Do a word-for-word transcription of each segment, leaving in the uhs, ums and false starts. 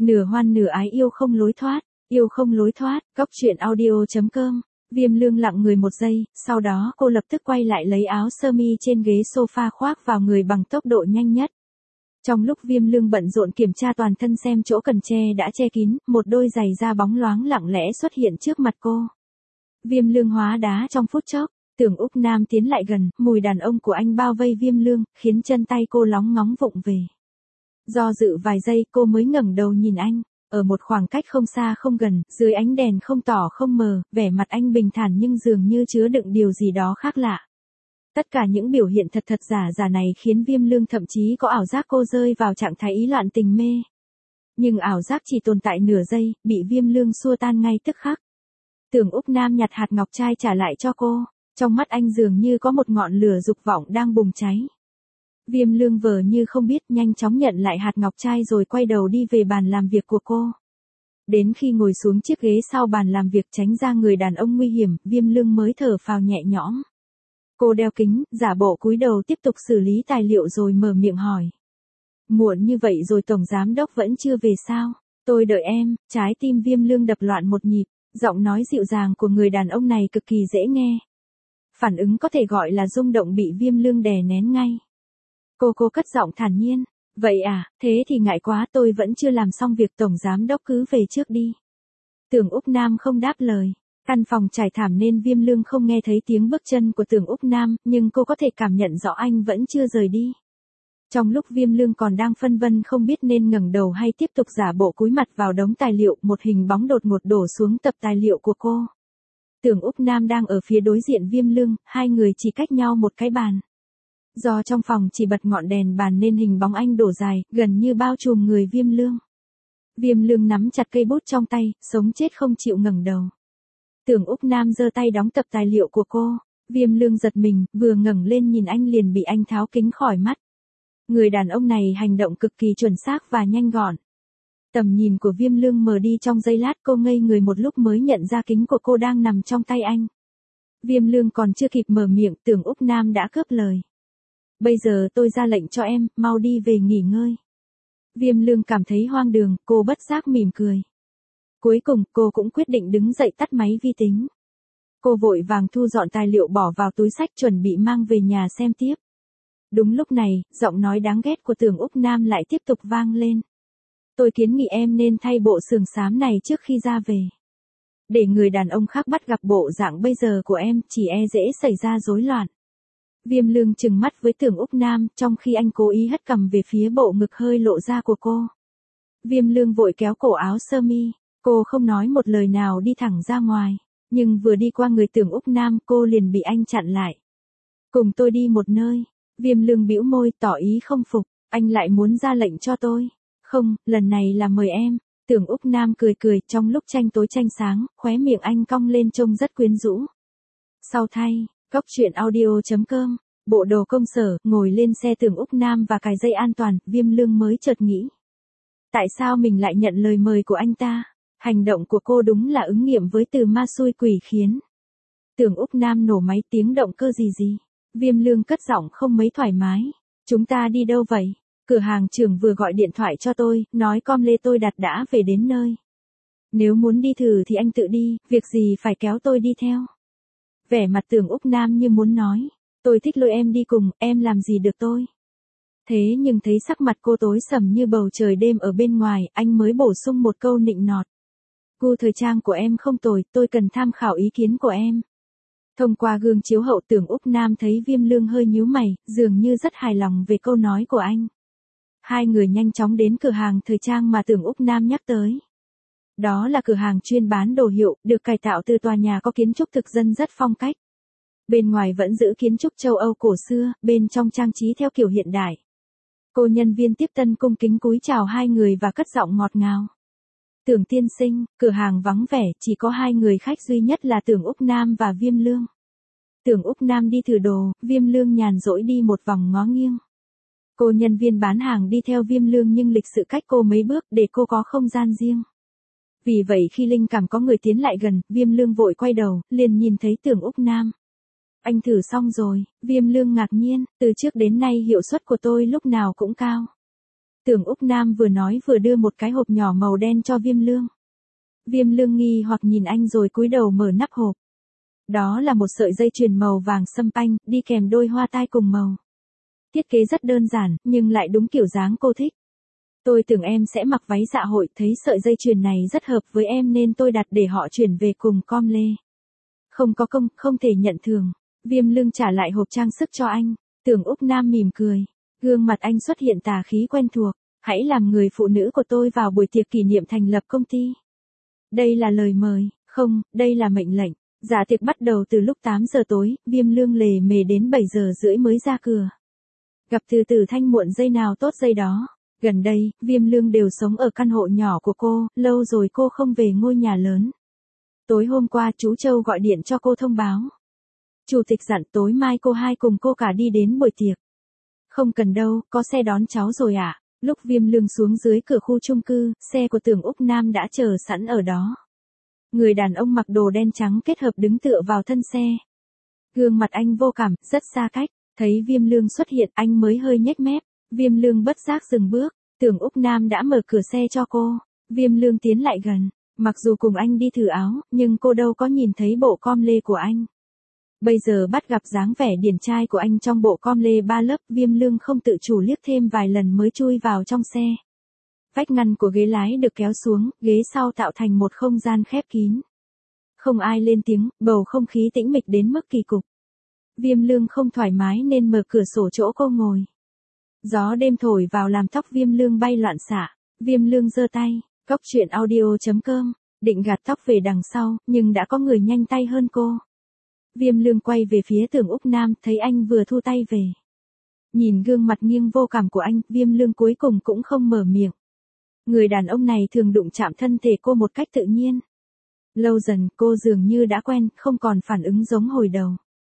Nửa hoan nửa ái yêu không lối thoát, yêu không lối thoát, góc truyện audio.com. Viêm Lương lặng người một giây, sau đó cô lập tức quay lại lấy áo sơ mi trên ghế sofa khoác vào người bằng tốc độ nhanh nhất. Trong lúc Viêm Lương bận rộn kiểm tra toàn thân xem chỗ cần che đã che kín, một đôi giày da bóng loáng lặng lẽ xuất hiện trước mặt cô. Viêm Lương hóa đá trong phút chốc, Tưởng Úc Nam tiến lại gần, mùi đàn ông của anh bao vây Viêm Lương, khiến chân tay cô lóng ngóng vụng về. Do dự vài giây cô mới ngẩng đầu nhìn anh, ở một khoảng cách không xa không gần, dưới ánh đèn không tỏ không mờ, vẻ mặt anh bình thản nhưng dường như chứa đựng điều gì đó khác lạ. Tất cả những biểu hiện thật thật giả giả này khiến Viêm Lương thậm chí có ảo giác cô rơi vào trạng thái ý loạn tình mê. Nhưng ảo giác chỉ tồn tại nửa giây, bị Viêm Lương xua tan ngay tức khắc. Tưởng Úc Nam nhặt hạt ngọc trai trả lại cho cô, trong mắt anh dường như có một ngọn lửa dục vọng đang bùng cháy. Viêm Lương vờ như không biết, nhanh chóng nhận lại hạt ngọc trai rồi quay đầu đi về bàn làm việc của cô. Đến khi ngồi xuống chiếc ghế sau bàn làm việc tránh ra người đàn ông nguy hiểm, Viêm Lương mới thở phào nhẹ nhõm. Cô đeo kính, giả bộ cúi đầu tiếp tục xử lý tài liệu rồi mở miệng hỏi. Muộn như vậy rồi Tổng Giám Đốc vẫn chưa về sao? Tôi đợi em. Trái tim Viêm Lương đập loạn một nhịp, giọng nói dịu dàng của người đàn ông này cực kỳ dễ nghe. Phản ứng có thể gọi là rung động bị Viêm Lương đè nén ngay. Cô cô cất giọng thản nhiên. Vậy à, thế thì ngại quá, tôi vẫn chưa làm xong việc, Tổng Giám Đốc cứ về trước đi. Tưởng Úc Nam không đáp lời. Căn phòng trải thảm nên Viêm Lương không nghe thấy tiếng bước chân của Tưởng Úc Nam, nhưng cô có thể cảm nhận rõ anh vẫn chưa rời đi. Trong lúc Viêm Lương còn đang phân vân không biết nên ngẩng đầu hay tiếp tục giả bộ cúi mặt vào đống tài liệu, một hình bóng đột ngột đổ xuống tập tài liệu của cô. Tưởng Úc Nam đang ở phía đối diện Viêm Lương, hai người chỉ cách nhau một cái bàn. Do trong phòng chỉ bật ngọn đèn bàn nên hình bóng anh đổ dài, gần như bao trùm người Viêm Lương. Viêm Lương nắm chặt cây bút trong tay, sống chết không chịu ngẩng đầu. Tưởng Úc Nam giơ tay đóng tập tài liệu của cô. Viêm Lương giật mình, vừa ngẩng lên nhìn anh liền bị anh tháo kính khỏi mắt. Người đàn ông này hành động cực kỳ chuẩn xác và nhanh gọn. Tầm nhìn của Viêm Lương mờ đi trong giây lát, cô ngây người một lúc mới nhận ra kính của cô đang nằm trong tay anh. Viêm Lương còn chưa kịp mở miệng, Tưởng Úc Nam đã cướp lời. Bây giờ tôi ra lệnh cho em, mau đi về nghỉ ngơi. Viêm Lương cảm thấy hoang đường, cô bất giác mỉm cười. Cuối cùng, cô cũng quyết định đứng dậy tắt máy vi tính. Cô vội vàng thu dọn tài liệu bỏ vào túi xách chuẩn bị mang về nhà xem tiếp. Đúng lúc này, giọng nói đáng ghét của Tưởng Úc Nam lại tiếp tục vang lên. Tôi kiến nghị em nên thay bộ sườn xám này trước khi ra về. Để người đàn ông khác bắt gặp bộ dạng bây giờ của em, chỉ e dễ xảy ra rối loạn. Viêm Lương trừng mắt với Tưởng Úc Nam, trong khi anh cố ý hất cằm về phía bộ ngực hơi lộ ra của cô. Viêm Lương vội kéo cổ áo sơ mi. Cô không nói một lời nào đi thẳng ra ngoài, nhưng vừa đi qua người Tưởng Úc Nam cô liền bị anh chặn lại. Cùng tôi đi một nơi. Viêm Lương bĩu môi tỏ ý không phục, anh lại muốn ra lệnh cho tôi. Không, lần này là mời em. Tưởng Úc Nam cười cười, trong lúc tranh tối tranh sáng, khóe miệng anh cong lên trông rất quyến rũ. Sau thay, góc truyện audio.com, bộ đồ công sở, ngồi lên xe Tưởng Úc Nam và cài dây an toàn, Viêm Lương mới chợt nghĩ. Tại sao mình lại nhận lời mời của anh ta? Hành động của cô đúng là ứng nghiệm với từ ma xui quỷ khiến. Tưởng Úc Nam nổ máy, tiếng động cơ gì gì. Viêm Lương cất giọng không mấy thoải mái. Chúng ta đi đâu vậy? Cửa hàng trưởng vừa gọi điện thoại cho tôi, nói com lê tôi đặt đã về đến nơi. Nếu muốn đi thử thì anh tự đi, việc gì phải kéo tôi đi theo. Vẻ mặt Tưởng Úc Nam như muốn nói. Tôi thích lôi em đi cùng, em làm gì được tôi. Thế nhưng thấy sắc mặt cô tối sầm như bầu trời đêm ở bên ngoài, anh mới bổ sung một câu nịnh nọt. Gu thời trang của em không tồi, tôi cần tham khảo ý kiến của em. Thông qua gương chiếu hậu, Tưởng Úc Nam thấy Viêm Lương hơi nhíu mày, dường như rất hài lòng về câu nói của anh. Hai người nhanh chóng đến cửa hàng thời trang mà Tưởng Úc Nam nhắc tới. Đó là cửa hàng chuyên bán đồ hiệu, được cải tạo từ tòa nhà có kiến trúc thực dân rất phong cách. Bên ngoài vẫn giữ kiến trúc châu Âu cổ xưa, bên trong trang trí theo kiểu hiện đại. Cô nhân viên tiếp tân cung kính cúi chào hai người và cất giọng ngọt ngào. Tưởng tiên sinh, cửa hàng vắng vẻ, chỉ có hai người khách duy nhất là Tưởng Úc Nam và Viêm Lương. Tưởng Úc Nam đi thử đồ, Viêm Lương nhàn rỗi đi một vòng ngó nghiêng. Cô nhân viên bán hàng đi theo Viêm Lương nhưng lịch sự cách cô mấy bước để cô có không gian riêng. Vì vậy khi linh cảm có người tiến lại gần, Viêm Lương vội quay đầu, liền nhìn thấy Tưởng Úc Nam. Anh thử xong rồi. Viêm Lương ngạc nhiên, từ trước đến nay hiệu suất của tôi lúc nào cũng cao. Tưởng Úc Nam vừa nói vừa đưa một cái hộp nhỏ màu đen cho Viêm Lương. Viêm Lương nghi hoặc nhìn anh rồi cúi đầu mở nắp hộp. Đó là một sợi dây chuyền màu vàng sâm panh, đi kèm đôi hoa tai cùng màu. Thiết kế rất đơn giản, nhưng lại đúng kiểu dáng cô thích. Tôi tưởng em sẽ mặc váy dạ hội, thấy sợi dây chuyền này rất hợp với em nên tôi đặt để họ chuyển về cùng com lê. Không có công, không thể nhận thường. Viêm Lương trả lại hộp trang sức cho anh. Tưởng Úc Nam mỉm cười. Gương mặt anh xuất hiện tà khí quen thuộc. Hãy làm người phụ nữ của tôi vào buổi tiệc kỷ niệm thành lập công ty. Đây là lời mời, không, đây là mệnh lệnh. Dạ tiệc bắt đầu từ lúc tám giờ tối, Viêm Lương lề mề đến bảy giờ rưỡi mới ra cửa. Gặp Từ Từ Thanh muộn giây nào tốt giây đó. Gần đây, Viêm Lương đều sống ở căn hộ nhỏ của cô, lâu rồi cô không về ngôi nhà lớn. Tối hôm qua chú Châu gọi điện cho cô thông báo. Chủ tịch dặn tối mai cô hai cùng cô cả đi đến buổi tiệc. Không cần đâu, có xe đón cháu rồi ạ. À? Lúc Viêm Lương xuống dưới cửa khu chung cư, xe của Tưởng Úc Nam đã chờ sẵn ở đó. Người đàn ông mặc đồ đen trắng kết hợp đứng tựa vào thân xe. Gương mặt anh vô cảm, rất xa cách. Thấy Viêm Lương xuất hiện, anh mới hơi nhếch mép. Viêm Lương bất giác dừng bước. Tưởng Úc Nam đã mở cửa xe cho cô. Viêm Lương tiến lại gần. Mặc dù cùng anh đi thử áo, nhưng cô đâu có nhìn thấy bộ com lê của anh. Bây giờ bắt gặp dáng vẻ điển trai của anh trong bộ com lê ba lớp, Viêm Lương không tự chủ liếc thêm vài lần mới chui vào trong xe. Vách ngăn của ghế lái được kéo xuống, ghế sau tạo thành một không gian khép kín. Không ai lên tiếng, bầu không khí tĩnh mịch đến mức kỳ cục. Viêm Lương không thoải mái nên mở cửa sổ chỗ cô ngồi. Gió đêm thổi vào làm tóc Viêm Lương bay loạn xạ. Viêm Lương giơ tay, cóc truyện audio chấm com, định gạt tóc về đằng sau, nhưng đã có người nhanh tay hơn cô. Viêm Lương quay về phía Tưởng Úc Nam, thấy anh vừa thu tay về. Nhìn gương mặt nghiêng vô cảm của anh, Viêm Lương cuối cùng cũng không mở miệng. Người đàn ông này thường đụng chạm thân thể cô một cách tự nhiên. Lâu dần, cô dường như đã quen, không còn phản ứng giống hồi đầu.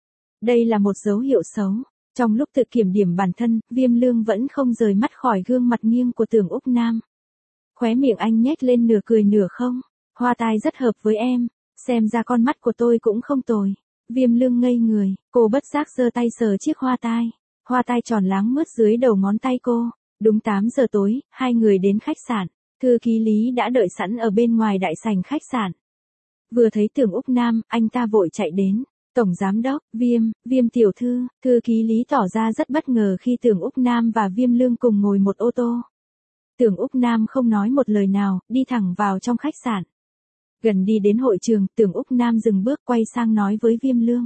Đây là một dấu hiệu xấu. Trong lúc tự kiểm điểm bản thân, Viêm Lương vẫn không rời mắt khỏi gương mặt nghiêng của Tưởng Úc Nam. Khóe miệng anh nhếch lên nửa cười nửa không. Hoa tai rất hợp với em, xem ra con mắt của tôi cũng không tồi. Viêm Lương ngây người, cô bất giác giơ tay sờ chiếc hoa tai. Hoa tai tròn láng mướt dưới đầu ngón tay cô. Đúng tám giờ tối, hai người đến khách sạn. Thư ký Lý đã đợi sẵn ở bên ngoài đại sảnh khách sạn. Vừa thấy Tưởng Úc Nam, anh ta vội chạy đến. Tổng giám đốc, Viêm, Viêm tiểu thư, thư ký Lý tỏ ra rất bất ngờ khi Tưởng Úc Nam và Viêm Lương cùng ngồi một ô tô. Tưởng Úc Nam không nói một lời nào, đi thẳng vào trong khách sạn. Gần đi đến hội trường, Tưởng Úc Nam dừng bước quay sang nói với Viêm Lương.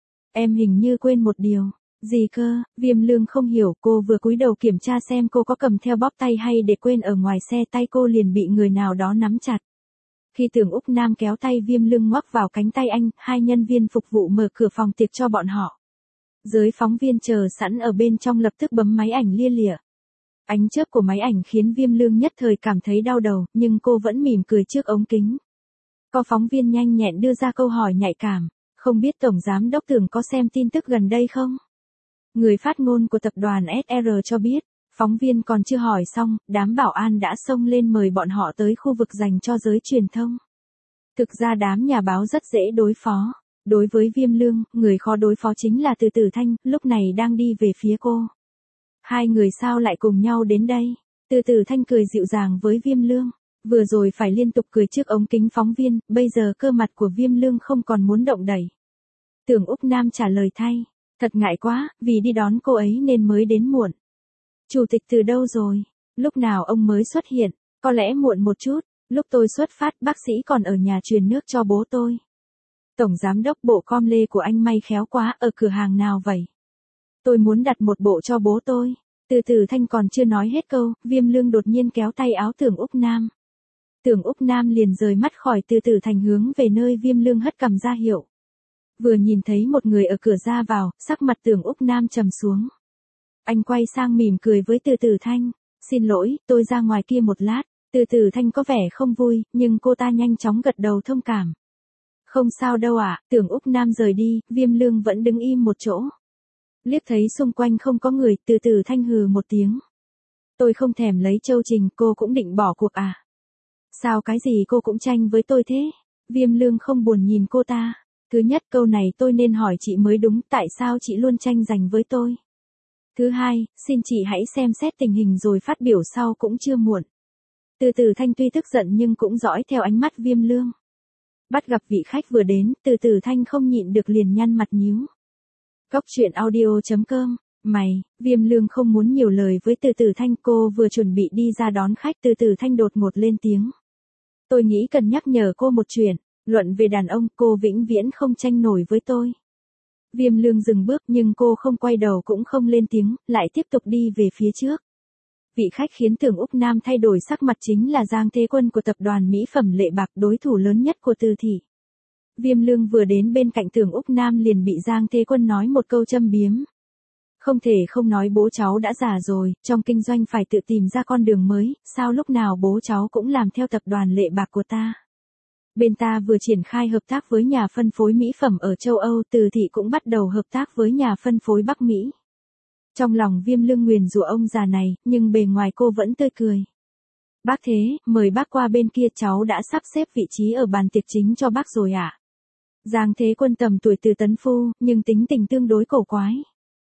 Em hình như quên một điều. Gì cơ? Viêm Lương không hiểu, cô vừa cúi đầu kiểm tra xem cô có cầm theo bóp tay hay để quên ở ngoài xe, tay cô liền bị người nào đó nắm chặt. Khi Tưởng Úc Nam kéo tay Viêm Lương ngoắc vào cánh tay anh, hai nhân viên phục vụ mở cửa phòng tiệc cho bọn họ. Giới phóng viên chờ sẵn ở bên trong lập tức bấm máy ảnh lia lịa. Ánh chớp của máy ảnh khiến Viêm Lương nhất thời cảm thấy đau đầu, nhưng cô vẫn mỉm cười trước ống kính. Có phóng viên nhanh nhẹn đưa ra câu hỏi nhạy cảm, không biết Tổng Giám Đốc Tưởng có xem tin tức gần đây không? Người phát ngôn của tập đoàn ét rờ cho biết, phóng viên còn chưa hỏi xong, đám bảo an đã xông lên mời bọn họ tới khu vực dành cho giới truyền thông. Thực ra đám nhà báo rất dễ đối phó. Đối với Viêm Lương, người khó đối phó chính là Từ Từ Thanh, lúc này đang đi về phía cô. Hai người sao lại cùng nhau đến đây? Từ Từ Thanh cười dịu dàng với Viêm Lương. Vừa rồi phải liên tục cười trước ống kính phóng viên, bây giờ cơ mặt của Viêm Lương không còn muốn động đẩy. Tưởng Úc Nam trả lời thay. Thật ngại quá, vì đi đón cô ấy nên mới đến muộn. Chủ tịch từ đâu rồi? Lúc nào ông mới xuất hiện? Có lẽ muộn một chút. Lúc tôi xuất phát, bác sĩ còn ở nhà truyền nước cho bố tôi. Tổng giám đốc, bộ com lê của anh may khéo quá, ở cửa hàng nào vậy? Tôi muốn đặt một bộ cho bố tôi. Từ Từ Thanh còn chưa nói hết câu, Viêm Lương đột nhiên kéo tay áo Tưởng Úc Nam. Tưởng Úc Nam liền rời mắt khỏi Từ Từ Thanh hướng về nơi Viêm Lương hất cằm ra hiệu. Vừa nhìn thấy một người ở cửa ra vào, sắc mặt Tưởng Úc Nam trầm xuống. Anh quay sang mỉm cười với Từ Từ Thanh. Xin lỗi, tôi ra ngoài kia một lát. Từ Từ Thanh có vẻ không vui, nhưng cô ta nhanh chóng gật đầu thông cảm. Không sao đâu ạ, à. Tưởng Úc Nam rời đi, Viêm Lương vẫn đứng im một chỗ. Liếc thấy xung quanh không có người, Từ Từ Thanh hừ một tiếng. Tôi không thèm lấy Châu Trình, cô cũng định bỏ cuộc à? Sao cái gì cô cũng tranh với tôi thế? Viêm Lương không buồn nhìn cô ta. Thứ nhất, câu này tôi nên hỏi chị mới đúng, tại sao chị luôn tranh giành với tôi? Thứ hai, xin chị hãy xem xét tình hình rồi phát biểu sau cũng chưa muộn. Từ Từ Thanh tuy tức giận nhưng cũng dõi theo ánh mắt Viêm Lương. Bắt gặp vị khách vừa đến, Từ Từ Thanh không nhịn được liền nhăn mặt nhíu. Cốc truyện audio chấm com. Mày, Viêm Lương không muốn nhiều lời với Từ Từ Thanh, cô vừa chuẩn bị đi ra đón khách, Từ Từ Thanh đột ngột lên tiếng. Tôi nghĩ cần nhắc nhở cô một chuyện, luận về đàn ông, cô vĩnh viễn không tranh nổi với tôi. Viêm Lương dừng bước nhưng cô không quay đầu cũng không lên tiếng, lại tiếp tục đi về phía trước. Vị khách khiến Tưởng Úc Nam thay đổi sắc mặt chính là Giang Thế Quân của tập đoàn mỹ phẩm Lệ Bạc, đối thủ lớn nhất của Từ thị. Viêm Lương vừa đến bên cạnh Tưởng Úc Nam liền bị Giang Thế Quân nói một câu châm biếm. Không thể không nói bố cháu đã già rồi, trong kinh doanh phải tự tìm ra con đường mới, sao lúc nào bố cháu cũng làm theo tập đoàn Lệ Bạc của ta. Bên ta vừa triển khai hợp tác với nhà phân phối mỹ phẩm ở châu Âu, Từ thị cũng bắt đầu hợp tác với nhà phân phối Bắc Mỹ. Trong lòng Viêm Lương nguyền rủa ông già này, nhưng bề ngoài cô vẫn tươi cười. Bác thế, mời bác qua bên kia, cháu đã sắp xếp vị trí ở bàn tiệc chính cho bác rồi ạ. À? Giang Thế Quân tầm tuổi Từ tấn phu, nhưng tính tình tương đối cổ quái.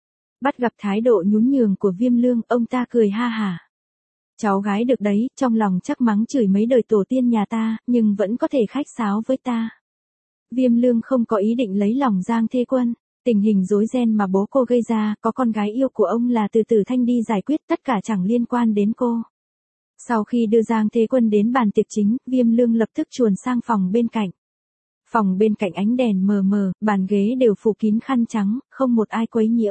Bắt gặp thái độ nhún nhường của Viêm Lương, ông ta cười ha hả. Cháu gái được đấy, trong lòng chắc mắng chửi mấy đời tổ tiên nhà ta, nhưng vẫn có thể khách sáo với ta. Viêm Lương không có ý định lấy lòng Giang Thế Quân. Tình hình rối ren mà bố cô gây ra, có con gái yêu của ông là Từ Từ Thanh đi giải quyết, tất cả chẳng liên quan đến cô. Sau khi đưa Giang Thế Quân đến bàn tiệc chính, Viêm Lương lập tức chuồn sang phòng bên cạnh. Phòng bên cạnh ánh đèn mờ mờ, bàn ghế đều phủ kín khăn trắng, không một ai quấy nhiễu.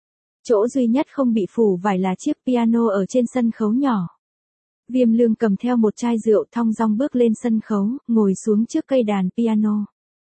Chỗ duy nhất không bị phủ vải là chiếc piano ở trên sân khấu nhỏ. Viêm Lương cầm theo một chai rượu thong dong bước lên sân khấu, ngồi xuống trước cây đàn piano.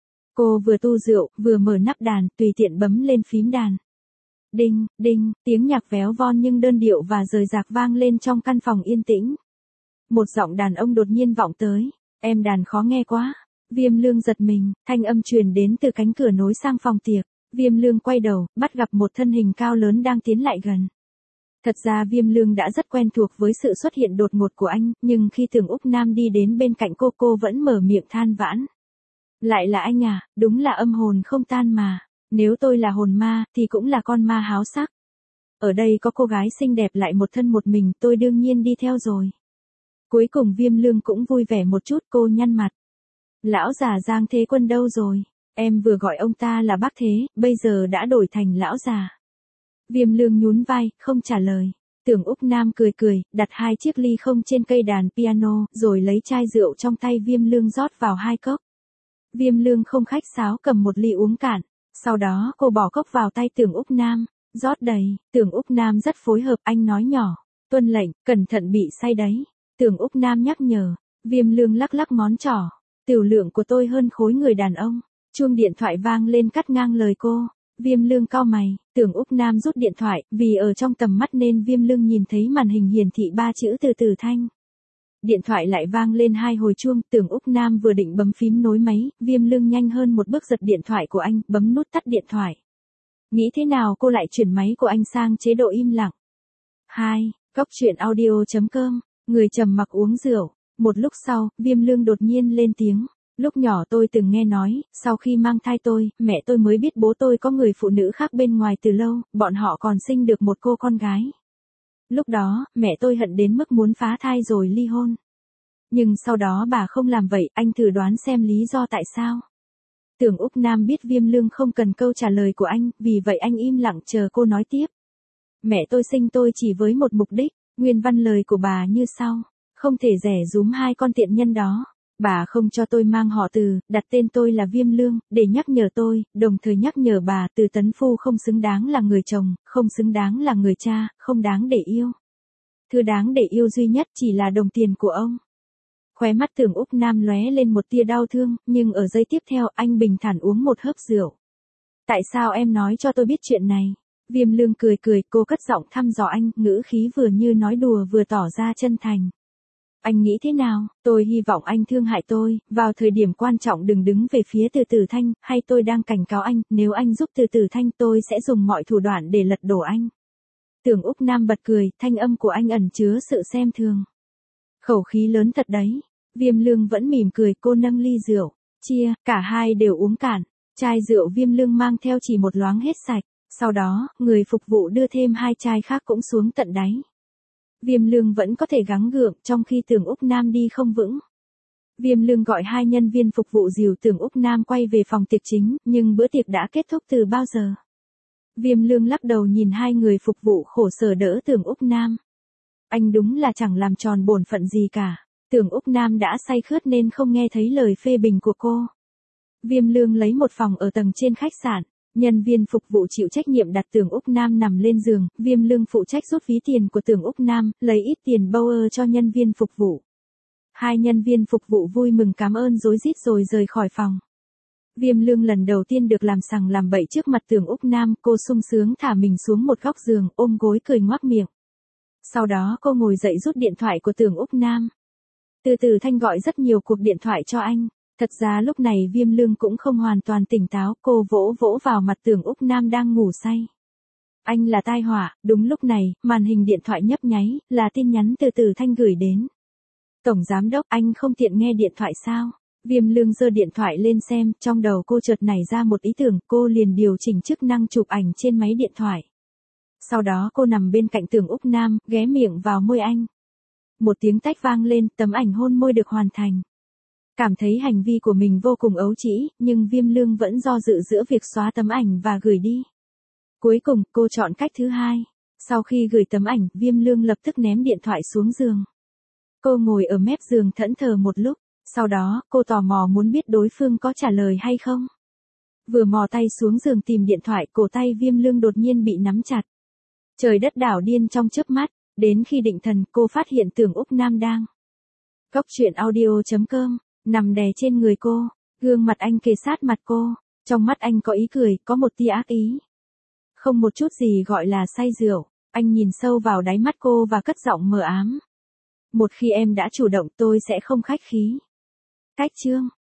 Cô vừa tu rượu, vừa mở nắp đàn, tùy tiện bấm lên phím đàn. Đinh, đinh, tiếng nhạc véo von nhưng đơn điệu và rời rạc vang lên trong căn phòng yên tĩnh. Một giọng đàn ông đột nhiên vọng tới. Em đàn khó nghe quá. Viêm Lương giật mình, thanh âm truyền đến từ cánh cửa nối sang phòng tiệc. Viêm Lương quay đầu, bắt gặp một thân hình cao lớn đang tiến lại gần. Thật ra Viêm Lương đã rất quen thuộc với sự xuất hiện đột ngột của anh, nhưng khi Tưởng Úc Nam đi đến bên cạnh cô, cô vẫn mở miệng than vãn. Lại là anh à, đúng là âm hồn không tan mà. Nếu tôi là hồn ma, thì cũng là con ma háo sắc. Ở đây có cô gái xinh đẹp lại một thân một mình, tôi đương nhiên đi theo rồi. Cuối cùng Viêm Lương cũng vui vẻ một chút, cô nhăn mặt. Lão già Giang Thế Quân đâu rồi? Em vừa gọi ông ta là bác thế, bây giờ đã đổi thành lão già. Viêm Lương nhún vai, không trả lời. Tưởng Úc Nam cười cười, đặt hai chiếc ly không trên cây đàn piano, rồi lấy chai rượu trong tay Viêm Lương rót vào hai cốc. Viêm Lương không khách sáo cầm một ly uống cạn, sau đó cô bỏ cốc vào tay Tưởng Úc Nam, rót đầy. Tưởng Úc Nam rất phối hợp, anh nói nhỏ, tuân lệnh, cẩn thận bị say đấy. Tưởng Úc Nam nhắc nhở. Viêm Lương lắc lắc ngón trỏ, tiểu lượng của tôi hơn khối người đàn ông. Chuông điện thoại vang lên cắt ngang lời cô. Viêm Lương cau mày, Tưởng Úc Nam rút điện thoại, vì ở trong tầm mắt nên Viêm Lương nhìn thấy màn hình hiển thị ba chữ Từ Từ Thanh. Điện thoại lại vang lên hai hồi chuông, Tưởng Úc Nam vừa định bấm phím nối máy, Viêm Lương nhanh hơn một bước giật điện thoại của anh, bấm nút tắt điện thoại. Nghĩ thế nào cô lại chuyển máy của anh sang chế độ im lặng? hai. Cốc truyện audio chấm com, người trầm mặc uống rượu. Một lúc sau, Viêm Lương đột nhiên lên tiếng. Lúc nhỏ tôi từng nghe nói, sau khi mang thai tôi, mẹ tôi mới biết bố tôi có người phụ nữ khác bên ngoài từ lâu, bọn họ còn sinh được một cô con gái. Lúc đó, mẹ tôi hận đến mức muốn phá thai rồi ly hôn. Nhưng sau đó bà không làm vậy, anh thử đoán xem lý do tại sao. Tưởng Úc Nam biết Viêm Lương không cần câu trả lời của anh, vì vậy anh im lặng chờ cô nói tiếp. Mẹ tôi sinh tôi chỉ với một mục đích, nguyên văn lời của bà như sau. Không thể rẻ rúm hai con tiện nhân đó. Bà không cho tôi mang họ Từ, đặt tên tôi là Viêm Lương, để nhắc nhở tôi, đồng thời nhắc nhở bà Từ tấn phu không xứng đáng là người chồng, không xứng đáng là người cha, không đáng để yêu. Thứ đáng để yêu duy nhất chỉ là đồng tiền của ông. Khóe mắt Tưởng Úc Nam lóe lên một tia đau thương, nhưng ở giây tiếp theo anh bình thản uống một hớp rượu. Tại sao em nói cho tôi biết chuyện này? Viêm Lương cười cười, cô cất giọng thăm dò anh, ngữ khí vừa như nói đùa vừa tỏ ra chân thành. Anh nghĩ thế nào? Tôi hy vọng anh thương hại tôi, vào thời điểm quan trọng đừng đứng về phía Từ Từ Thanh, hay tôi đang cảnh cáo anh, nếu anh giúp Từ Từ Thanh tôi sẽ dùng mọi thủ đoạn để lật đổ anh. Tưởng Úc Nam bật cười, thanh âm của anh ẩn chứa sự xem thường. Khẩu khí lớn thật đấy. Viêm Lương vẫn mỉm cười, cô nâng ly rượu, chia, cả hai đều uống cạn. Chai rượu Viêm Lương mang theo chỉ một loáng hết sạch. Sau đó, người phục vụ đưa thêm hai chai khác cũng xuống tận đáy. Viêm Lương vẫn có thể gắng gượng trong khi Tưởng Úc Nam đi không vững. Viêm Lương gọi hai nhân viên phục vụ dìu Tưởng Úc Nam quay về phòng tiệc chính, nhưng bữa tiệc đã kết thúc từ bao giờ. Viêm Lương lắc đầu nhìn hai người phục vụ khổ sở đỡ Tưởng Úc Nam. Anh đúng là chẳng làm tròn bổn phận gì cả. Tưởng Úc Nam đã say khướt nên không nghe thấy lời phê bình của cô. Viêm Lương lấy một phòng ở tầng trên khách sạn. Nhân viên phục vụ chịu trách nhiệm đặt Tưởng Úc Nam nằm lên giường, Viêm Lương phụ trách rút ví tiền của Tưởng Úc Nam, lấy ít tiền Bauer cho nhân viên phục vụ. Hai nhân viên phục vụ vui mừng cảm ơn rối rít rồi rời khỏi phòng. Viêm Lương lần đầu tiên được làm sằng làm bậy trước mặt Tưởng Úc Nam, cô sung sướng thả mình xuống một góc giường, ôm gối cười ngoác miệng. Sau đó cô ngồi dậy rút điện thoại của Tưởng Úc Nam. Từ từ Thanh gọi rất nhiều cuộc điện thoại cho anh. Thật ra lúc này Viêm Lương cũng không hoàn toàn tỉnh táo, cô vỗ vỗ vào mặt Tưởng Úc Nam đang ngủ say. Anh là tai họa. Đúng lúc này, màn hình điện thoại nhấp nháy, là tin nhắn từ từ Thanh gửi đến. Tổng giám đốc, anh không tiện nghe điện thoại sao? Viêm Lương giơ điện thoại lên xem, trong đầu cô chợt nảy ra một ý tưởng, cô liền điều chỉnh chức năng chụp ảnh trên máy điện thoại. Sau đó cô nằm bên cạnh Tưởng Úc Nam, ghé miệng vào môi anh. Một tiếng tách vang lên, tấm ảnh hôn môi được hoàn thành. Cảm thấy hành vi của mình vô cùng ấu trĩ, nhưng Viêm Lương vẫn do dự giữa việc xóa tấm ảnh và gửi đi. Cuối cùng, cô chọn cách thứ hai. Sau khi gửi tấm ảnh, Viêm Lương lập tức ném điện thoại xuống giường. Cô ngồi ở mép giường thẫn thờ một lúc, sau đó, cô tò mò muốn biết đối phương có trả lời hay không. Vừa mò tay xuống giường tìm điện thoại, cổ tay Viêm Lương đột nhiên bị nắm chặt. Trời đất đảo điên trong chớp mắt, đến khi định thần, cô phát hiện Tưởng Úc Nam đang. Cốc truyện audio chấm com, nằm đè trên người cô, gương mặt anh kề sát mặt cô, trong mắt anh có ý cười, có một tia ác ý. Không một chút gì gọi là say rượu, anh nhìn sâu vào đáy mắt cô và cất giọng mờ ám. Một khi em đã chủ động tôi sẽ không khách khí. Cách chương